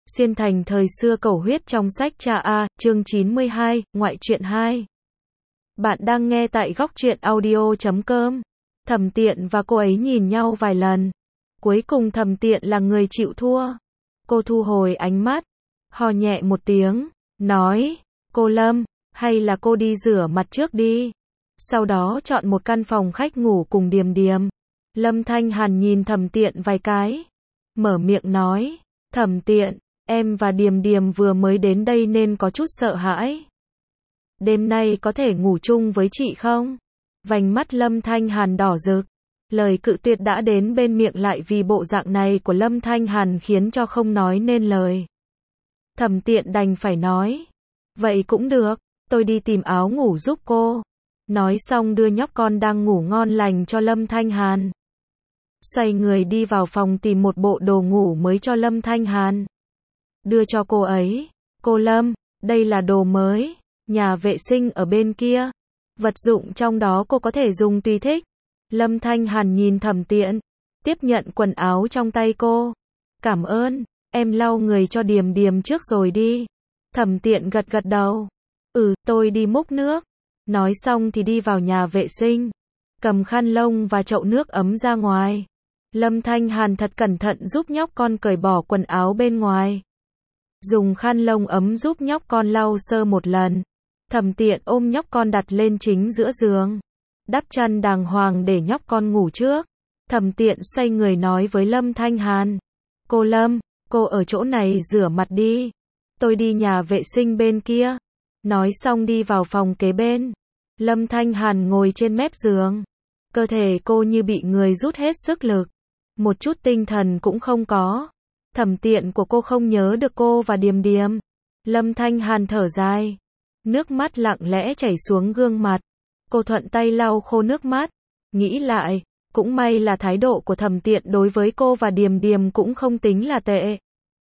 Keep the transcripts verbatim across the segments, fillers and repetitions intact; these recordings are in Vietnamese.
Xuyên thành thời xưa cầu huyết trong sách cha A, chương chín mươi hai, ngoại truyện hai. Bạn đang nghe tại góc truyện audio chấm com. Thẩm Tiện và cô ấy nhìn nhau vài lần. Cuối cùng Thẩm Tiện là người chịu thua. Cô thu hồi ánh mắt, hò nhẹ một tiếng, nói, cô Lâm, hay là cô đi rửa mặt trước đi. Sau đó chọn một căn phòng khách ngủ cùng Điềm Điềm. Lâm Thanh Hàn nhìn Thẩm Tiện vài cái, mở miệng nói, Thẩm Tiện, em và Điềm Điềm vừa mới đến đây nên có chút sợ hãi. Đêm nay có thể ngủ chung với chị không? Vành mắt Lâm Thanh Hàn đỏ rực. Lời cự tuyệt đã đến bên miệng lại vì bộ dạng này của Lâm Thanh Hàn khiến cho không nói nên lời. Thẩm Tiện đành phải nói, vậy cũng được, tôi đi tìm áo ngủ giúp cô. Nói xong đưa nhóc con đang ngủ ngon lành cho Lâm Thanh Hàn. Xoay người đi vào phòng tìm một bộ đồ ngủ mới cho Lâm Thanh Hàn. Đưa cho cô ấy, cô Lâm, đây là đồ mới, nhà vệ sinh ở bên kia. Vật dụng trong đó cô có thể dùng tùy thích. Lâm Thanh Hàn nhìn Thẩm Tiện, tiếp nhận quần áo trong tay cô. Cảm ơn, em lau người cho Điềm Điềm trước rồi đi. Thẩm Tiện gật gật đầu. Ừ, tôi đi múc nước. Nói xong thì đi vào nhà vệ sinh, cầm khăn lông và chậu nước ấm ra ngoài. Lâm Thanh Hàn thật cẩn thận giúp nhóc con cởi bỏ quần áo bên ngoài. Dùng khăn lông ấm giúp nhóc con lau sơ một lần. Thẩm Tiện ôm nhóc con đặt lên chính giữa giường. Đắp chăn đàng hoàng để nhóc con ngủ trước. Thẩm Tiện xoay người nói với Lâm Thanh Hàn. Cô Lâm, cô ở chỗ này rửa mặt đi. Tôi đi nhà vệ sinh bên kia. Nói xong đi vào phòng kế bên. Lâm Thanh Hàn ngồi trên mép giường. Cơ thể cô như bị người rút hết sức lực. Một chút tinh thần cũng không có. Thẩm Tiện của cô không nhớ được cô và Điềm Điềm. Lâm Thanh Hàn thở dài. Nước mắt lặng lẽ chảy xuống gương mặt. Cô thuận tay lau khô nước mắt. Nghĩ lại, cũng may là thái độ của Thẩm Tiện đối với cô và Điềm Điềm cũng không tính là tệ.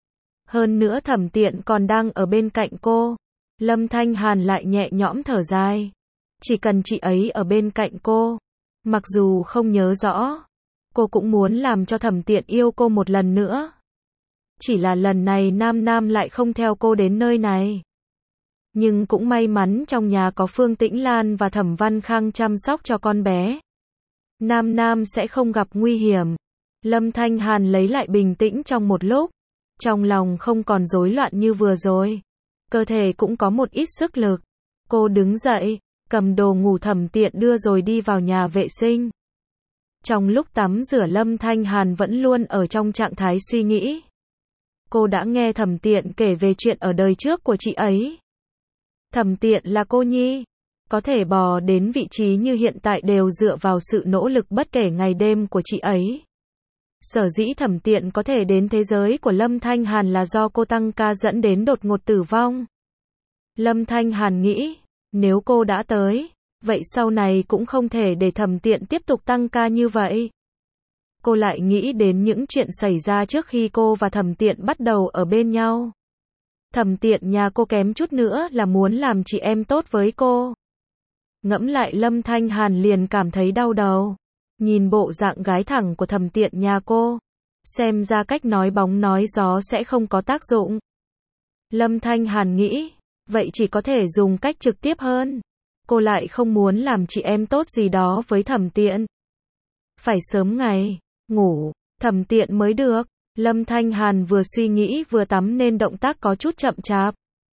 Hơn nữa Thẩm Tiện còn đang ở bên cạnh cô. Lâm Thanh Hàn lại nhẹ nhõm thở dài. Chỉ cần chị ấy ở bên cạnh cô, mặc dù không nhớ rõ, cô cũng muốn làm cho Thẩm Tiện yêu cô một lần nữa. Chỉ là lần này Nam Nam lại không theo cô đến nơi này. Nhưng cũng may mắn trong nhà có Phương Tĩnh Lan và Thẩm Văn Khang chăm sóc cho con bé. Nam Nam sẽ không gặp nguy hiểm. Lâm Thanh Hàn lấy lại bình tĩnh trong một lúc. Trong lòng không còn rối loạn như vừa rồi. Cơ thể cũng có một ít sức lực. Cô đứng dậy, cầm đồ ngủ Thẩm Tiện đưa rồi đi vào nhà vệ sinh. Trong lúc tắm rửa Lâm Thanh Hàn vẫn luôn ở trong trạng thái suy nghĩ. Cô đã nghe Thẩm Tiện kể về chuyện ở đời trước của chị ấy. Thẩm Tiện là cô nhi, có thể bò đến vị trí như hiện tại đều dựa vào sự nỗ lực bất kể ngày đêm của chị ấy. Sở dĩ Thẩm Tiện có thể đến thế giới của Lâm Thanh Hàn là do cô tăng ca dẫn đến đột ngột tử vong. Lâm Thanh Hàn nghĩ, nếu cô đã tới, vậy sau này cũng không thể để Thẩm Tiện tiếp tục tăng ca như vậy. Cô lại nghĩ đến những chuyện xảy ra trước khi cô và Thẩm Tiện bắt đầu ở bên nhau. Thẩm Tiện nhà cô kém chút nữa là muốn làm chị em tốt với cô. Ngẫm lại Lâm Thanh Hàn liền cảm thấy đau đầu. Nhìn bộ dạng gái thẳng của Thẩm Tiện nhà cô, xem ra cách nói bóng nói gió sẽ không có tác dụng. Lâm Thanh Hàn nghĩ, vậy chỉ có thể dùng cách trực tiếp hơn. Cô lại không muốn làm chị em tốt gì đó với Thẩm Tiện. Phải sớm ngày, ngủ, Thẩm Tiện mới được. Lâm Thanh Hàn vừa suy nghĩ vừa tắm nên động tác có chút chậm chạp.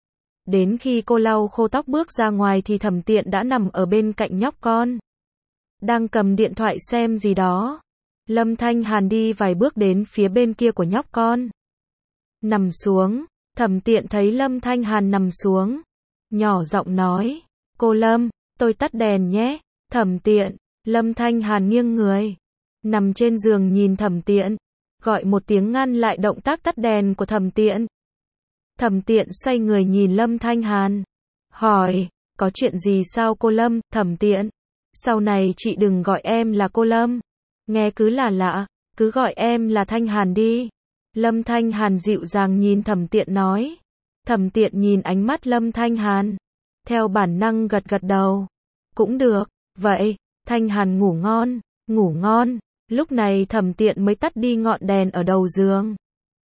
Đến khi cô lau khô tóc bước ra ngoài thì Thẩm Tiện đã nằm ở bên cạnh nhóc con. Đang cầm điện thoại xem gì đó. Lâm Thanh Hàn đi vài bước đến phía bên kia của nhóc con. Nằm xuống, Thẩm Tiện thấy Lâm Thanh Hàn nằm xuống. Nhỏ giọng nói, cô Lâm, tôi tắt đèn nhé. Thẩm Tiện, Lâm Thanh Hàn nghiêng người. Nằm trên giường nhìn Thẩm Tiện. Gọi một tiếng ngăn lại động tác tắt đèn của Thẩm Tiện. Thẩm Tiện xoay người nhìn Lâm Thanh Hàn. Hỏi, có chuyện gì sao cô Lâm? Thẩm Tiện, sau này chị đừng gọi em là cô Lâm. Nghe cứ là lạ, cứ gọi em là Thanh Hàn đi. Lâm Thanh Hàn dịu dàng nhìn Thẩm Tiện nói. Thẩm Tiện nhìn ánh mắt Lâm Thanh Hàn. Theo bản năng gật gật đầu. Cũng được, vậy, Thanh Hàn ngủ ngon, ngủ ngon. Lúc này Thẩm Tiện mới tắt đi ngọn đèn ở đầu giường.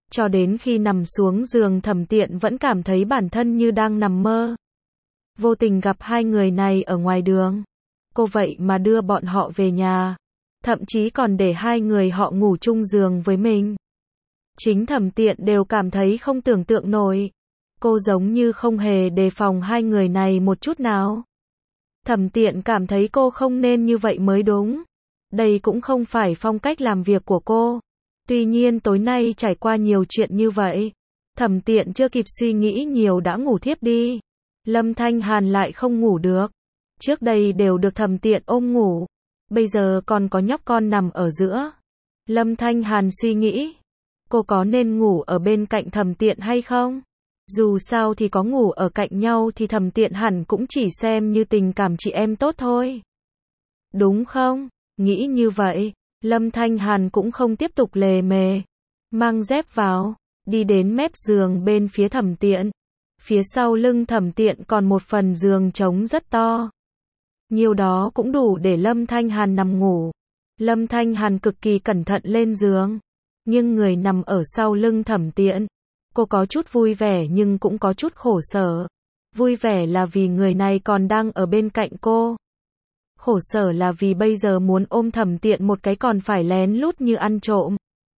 Cho đến khi nằm xuống giường Thẩm Tiện vẫn cảm thấy bản thân như đang nằm mơ. Vô tình gặp hai người này ở ngoài đường. Cô vậy mà đưa bọn họ về nhà. Thậm chí còn để hai người họ ngủ chung giường với mình. Chính Thẩm Tiện đều cảm thấy không tưởng tượng nổi. Cô giống như không hề đề phòng hai người này một chút nào. Thẩm Tiện cảm thấy cô không nên như vậy mới đúng. Đây cũng không phải phong cách làm việc của cô. Tuy nhiên tối nay trải qua nhiều chuyện như vậy. Thẩm Tiện chưa kịp suy nghĩ nhiều đã ngủ thiếp đi. Lâm Thanh Hàn lại không ngủ được. Trước đây đều được Thẩm Tiện ôm ngủ. Bây giờ còn có nhóc con nằm ở giữa. Lâm Thanh Hàn suy nghĩ. Cô có nên ngủ ở bên cạnh Thẩm Tiện hay không? Dù sao thì có ngủ ở cạnh nhau thì Thẩm Tiện hẳn cũng chỉ xem như tình cảm chị em tốt thôi. Đúng không? Nghĩ như vậy, Lâm Thanh Hàn cũng không tiếp tục lề mề. Mang dép vào, đi đến mép giường bên phía Thẩm Tiện. Phía sau lưng Thẩm Tiện còn một phần giường trống rất to. Nhiều đó cũng đủ để Lâm Thanh Hàn nằm ngủ. Lâm Thanh Hàn cực kỳ cẩn thận lên giường. Nhưng người nằm ở sau lưng Thẩm Tiện. Cô có chút vui vẻ nhưng cũng có chút khổ sở. Vui vẻ là vì người này còn đang ở bên cạnh cô. Khổ sở là vì bây giờ muốn ôm Thẩm Tiện một cái còn phải lén lút như ăn trộm.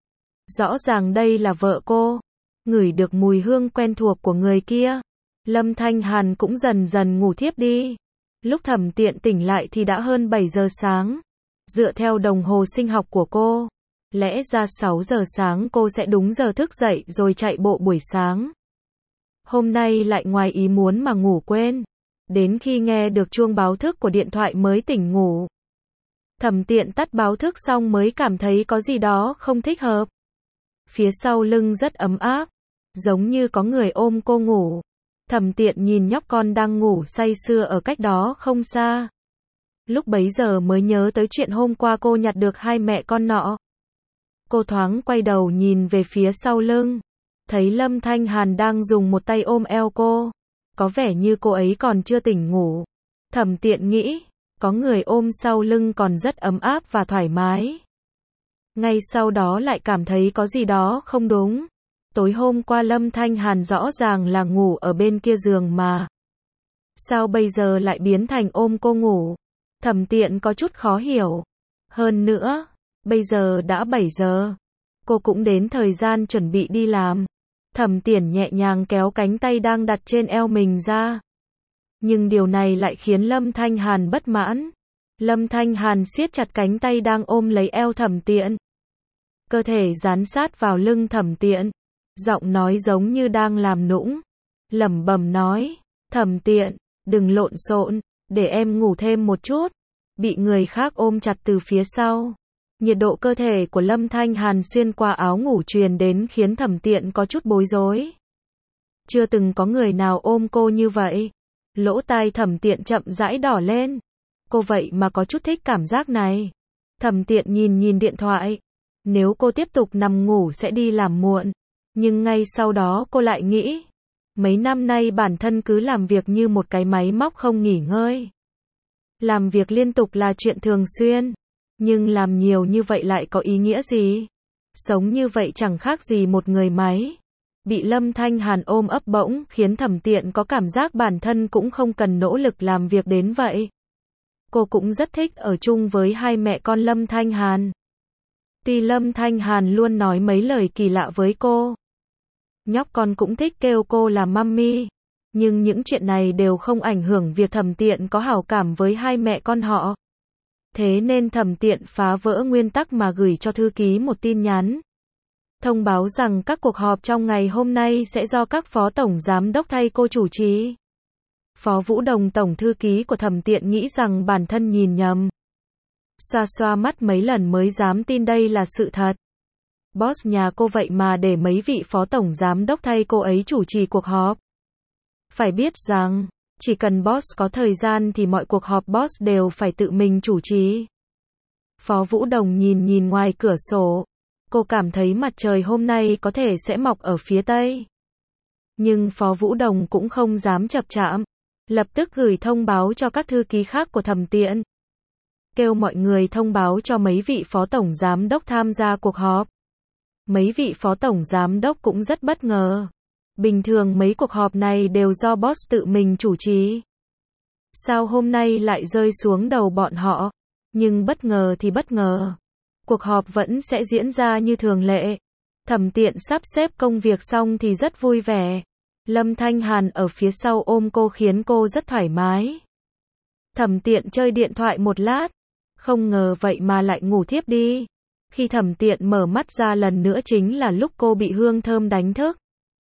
Rõ ràng đây là vợ cô. Ngửi được mùi hương quen thuộc của người kia. Lâm Thanh Hàn cũng dần dần ngủ thiếp đi. Lúc Thẩm Tiện tỉnh lại thì đã hơn bảy giờ sáng. Dựa theo đồng hồ sinh học của cô, lẽ ra sáu giờ sáng cô sẽ đúng giờ thức dậy rồi chạy bộ buổi sáng. Hôm nay lại ngoài ý muốn mà ngủ quên. Đến khi nghe được chuông báo thức của điện thoại mới tỉnh ngủ. Thẩm Tiện tắt báo thức xong mới cảm thấy có gì đó không thích hợp. Phía sau lưng rất ấm áp, giống như có người ôm cô ngủ. Thẩm Tiện nhìn nhóc con đang ngủ say sưa ở cách đó không xa. Lúc bấy giờ mới nhớ tới chuyện hôm qua cô nhặt được hai mẹ con nọ. Cô thoáng quay đầu nhìn về phía sau lưng. Thấy Lâm Thanh Hàn đang dùng một tay ôm eo cô. Có vẻ như cô ấy còn chưa tỉnh ngủ. Thẩm Tiện nghĩ, có người ôm sau lưng còn rất ấm áp và thoải mái. Ngay sau đó lại cảm thấy có gì đó không đúng. Tối hôm qua Lâm Thanh Hàn rõ ràng là ngủ ở bên kia giường mà. Sao bây giờ lại biến thành ôm cô ngủ? Thẩm Tiện có chút khó hiểu. Hơn nữa, bây giờ đã bảy giờ. Cô cũng đến thời gian chuẩn bị đi làm. Thẩm Tiện nhẹ nhàng kéo cánh tay đang đặt trên eo mình ra. Nhưng điều này lại khiến Lâm Thanh Hàn bất mãn. Lâm Thanh Hàn siết chặt cánh tay đang ôm lấy eo Thẩm Tiện. Cơ thể dán sát vào lưng Thẩm Tiện. Giọng nói giống như đang làm nũng. Lẩm bẩm nói, Thẩm Tiện, đừng lộn xộn, để em ngủ thêm một chút. Bị người khác ôm chặt từ phía sau. Nhiệt độ cơ thể của Lâm Thanh Hàn xuyên qua áo ngủ truyền đến khiến Thẩm Tiện có chút bối rối. Chưa từng có người nào ôm cô như vậy. Lỗ tai Thẩm Tiện chậm rãi đỏ lên. Cô vậy mà có chút thích cảm giác này. Thẩm Tiện nhìn nhìn điện thoại. Nếu cô tiếp tục nằm ngủ sẽ đi làm muộn. Nhưng ngay sau đó cô lại nghĩ. Mấy năm nay bản thân cứ làm việc như một cái máy móc không nghỉ ngơi. Làm việc liên tục là chuyện thường xuyên. Nhưng làm nhiều như vậy lại có ý nghĩa gì? Sống như vậy chẳng khác gì một người máy. Bị Lâm Thanh Hàn ôm ấp bỗng khiến Thẩm Tiện có cảm giác bản thân cũng không cần nỗ lực làm việc đến vậy. Cô cũng rất thích ở chung với hai mẹ con Lâm Thanh Hàn. Tuy Lâm Thanh Hàn luôn nói mấy lời kỳ lạ với cô. Nhóc con cũng thích kêu cô là mummy. Nhưng những chuyện này đều không ảnh hưởng việc Thẩm Tiện có hảo cảm với hai mẹ con họ. Thế nên Thẩm Tiện phá vỡ nguyên tắc mà gửi cho thư ký một tin nhắn. Thông báo rằng các cuộc họp trong ngày hôm nay sẽ do các phó tổng giám đốc thay cô chủ trì. Phó Vũ Đồng tổng thư ký của Thẩm Tiện nghĩ rằng bản thân nhìn nhầm. Xoa xoa mắt mấy lần mới dám tin đây là sự thật. Boss nhà cô vậy mà để mấy vị phó tổng giám đốc thay cô ấy chủ trì cuộc họp. Phải biết rằng, chỉ cần boss có thời gian thì mọi cuộc họp boss đều phải tự mình chủ trì. Phó Vũ Đồng nhìn nhìn ngoài cửa sổ. Cô cảm thấy mặt trời hôm nay có thể sẽ mọc ở phía tây. Nhưng Phó Vũ Đồng cũng không dám chập chạm. Lập tức gửi thông báo cho các thư ký khác của Thẩm Tiện. Kêu mọi người thông báo cho mấy vị phó tổng giám đốc tham gia cuộc họp. Mấy vị phó tổng giám đốc cũng rất bất ngờ. Bình thường mấy cuộc họp này đều do boss tự mình chủ trì. Sao hôm nay lại rơi xuống đầu bọn họ? Nhưng bất ngờ thì bất ngờ. Cuộc họp vẫn sẽ diễn ra như thường lệ. Thẩm Tiện sắp xếp công việc xong thì rất vui vẻ. Lâm Thanh Hàn ở phía sau ôm cô khiến cô rất thoải mái. Thẩm Tiện chơi điện thoại một lát. Không ngờ vậy mà lại ngủ thiếp đi. Khi Thẩm Tiện mở mắt ra lần nữa chính là lúc cô bị hương thơm đánh thức.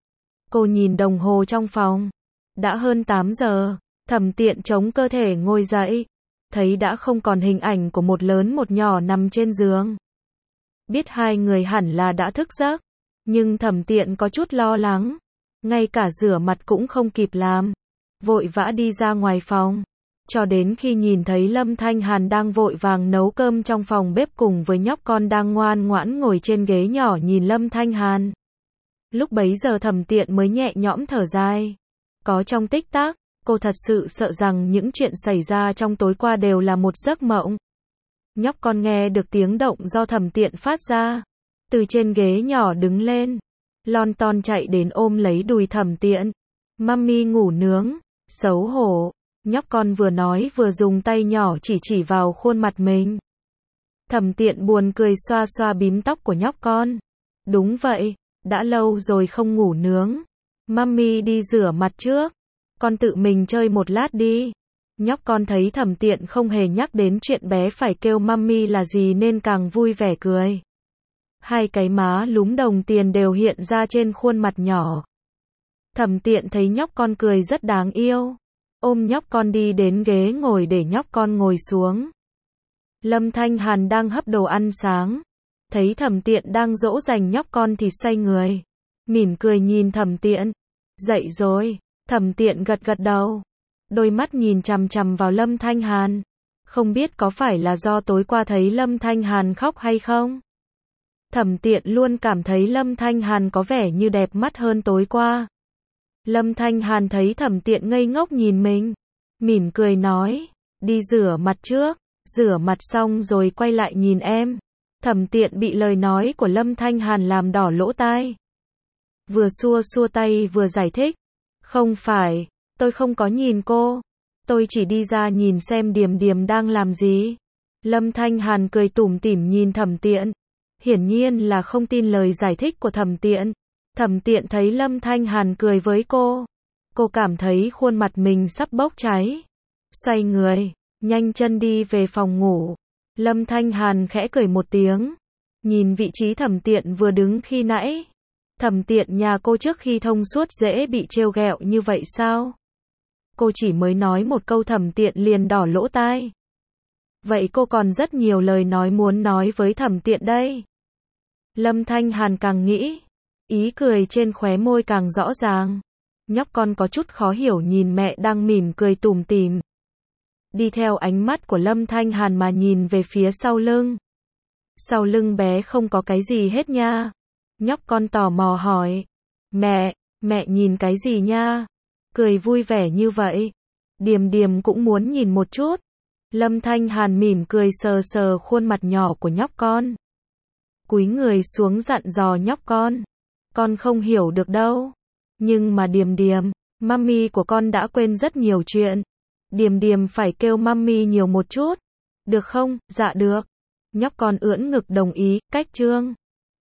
Cô nhìn đồng hồ trong phòng. Đã hơn tám giờ. Thẩm Tiện chống cơ thể ngồi dậy. Thấy đã không còn hình ảnh của một lớn một nhỏ nằm trên giường. Biết hai người hẳn là đã thức giấc. Nhưng Thẩm Tiện có chút lo lắng. Ngay cả rửa mặt cũng không kịp làm. Vội vã đi ra ngoài phòng. Cho đến khi nhìn thấy Lâm Thanh Hàn đang vội vàng nấu cơm trong phòng bếp cùng với nhóc con đang ngoan ngoãn ngồi trên ghế nhỏ nhìn Lâm Thanh Hàn. Lúc bấy giờ Thẩm Tiện mới nhẹ nhõm thở dài. Có trong tích tắc, cô thật sự sợ rằng những chuyện xảy ra trong tối qua đều là một giấc mộng. Nhóc con nghe được tiếng động do Thẩm Tiện phát ra. Từ trên ghế nhỏ đứng lên. Lon ton chạy đến ôm lấy đùi Thẩm Tiện. Mummy ngủ nướng. Xấu hổ. Nhóc con vừa nói vừa dùng tay nhỏ chỉ chỉ vào khuôn mặt mình. Thẩm Tiện buồn cười xoa xoa bím tóc của nhóc con. Đúng vậy, đã lâu rồi không ngủ nướng. Mummy đi rửa mặt trước. Con tự mình chơi một lát đi. Nhóc con thấy Thẩm Tiện không hề nhắc đến chuyện bé phải kêu mummy là gì nên càng vui vẻ cười. Hai cái má lúm đồng tiền đều hiện ra trên khuôn mặt nhỏ. Thẩm Tiện thấy nhóc con cười rất đáng yêu. Ôm nhóc con đi đến ghế ngồi để nhóc con ngồi xuống. Lâm Thanh Hàn đang hấp đồ ăn sáng. Thấy Thẩm Tiện đang dỗ dành nhóc con thì xoay người. Mỉm cười nhìn Thẩm Tiện. Dậy rồi. Thẩm Tiện gật gật đầu. Đôi mắt nhìn chằm chằm vào Lâm Thanh Hàn. Không biết có phải là do tối qua thấy Lâm Thanh Hàn khóc hay không? Thẩm Tiện luôn cảm thấy Lâm Thanh Hàn có vẻ như đẹp mắt hơn tối qua. Lâm Thanh Hàn thấy Thẩm Tiện ngây ngốc nhìn mình. Mỉm cười nói. Đi rửa mặt trước. Rửa mặt xong rồi quay lại nhìn em. Thẩm Tiện bị lời nói của Lâm Thanh Hàn làm đỏ lỗ tai. Vừa xua xua tay vừa giải thích. Không phải, tôi không có nhìn cô. Tôi chỉ đi ra nhìn xem Điềm Điềm đang làm gì. Lâm Thanh Hàn cười tủm tỉm nhìn Thẩm Tiện. Hiển nhiên là không tin lời giải thích của Thẩm Tiện. Thẩm Tiện thấy Lâm Thanh Hàn cười với cô. Cô cảm thấy khuôn mặt mình sắp bốc cháy. Xoay người, nhanh chân đi về phòng ngủ. Lâm Thanh Hàn khẽ cười một tiếng. Nhìn vị trí Thẩm Tiện vừa đứng khi nãy. Thẩm Tiện nhà cô trước khi thông suốt dễ bị trêu ghẹo như vậy sao? Cô chỉ mới nói một câu Thẩm Tiện liền đỏ lỗ tai. Vậy cô còn rất nhiều lời nói muốn nói với Thẩm Tiện đây. Lâm Thanh Hàn càng nghĩ. Ý cười trên khóe môi càng rõ ràng. Nhóc con có chút khó hiểu nhìn mẹ đang mỉm cười tủm tỉm. Đi theo ánh mắt của Lâm Thanh Hàn mà nhìn về phía sau lưng. Sau lưng bé không có cái gì hết nha. Nhóc con tò mò hỏi. Mẹ, mẹ nhìn cái gì nha? Cười vui vẻ như vậy. Điềm Điềm cũng muốn nhìn một chút. Lâm Thanh Hàn mỉm cười sờ sờ khuôn mặt nhỏ của nhóc con. Cúi người xuống dặn dò nhóc con. Con không hiểu được đâu. Nhưng mà Điềm Điềm, mummy của con đã quên rất nhiều chuyện. Điềm Điềm phải kêu mummy nhiều một chút. Được không? Dạ được. Nhóc con ưỡn ngực đồng ý, cách chương.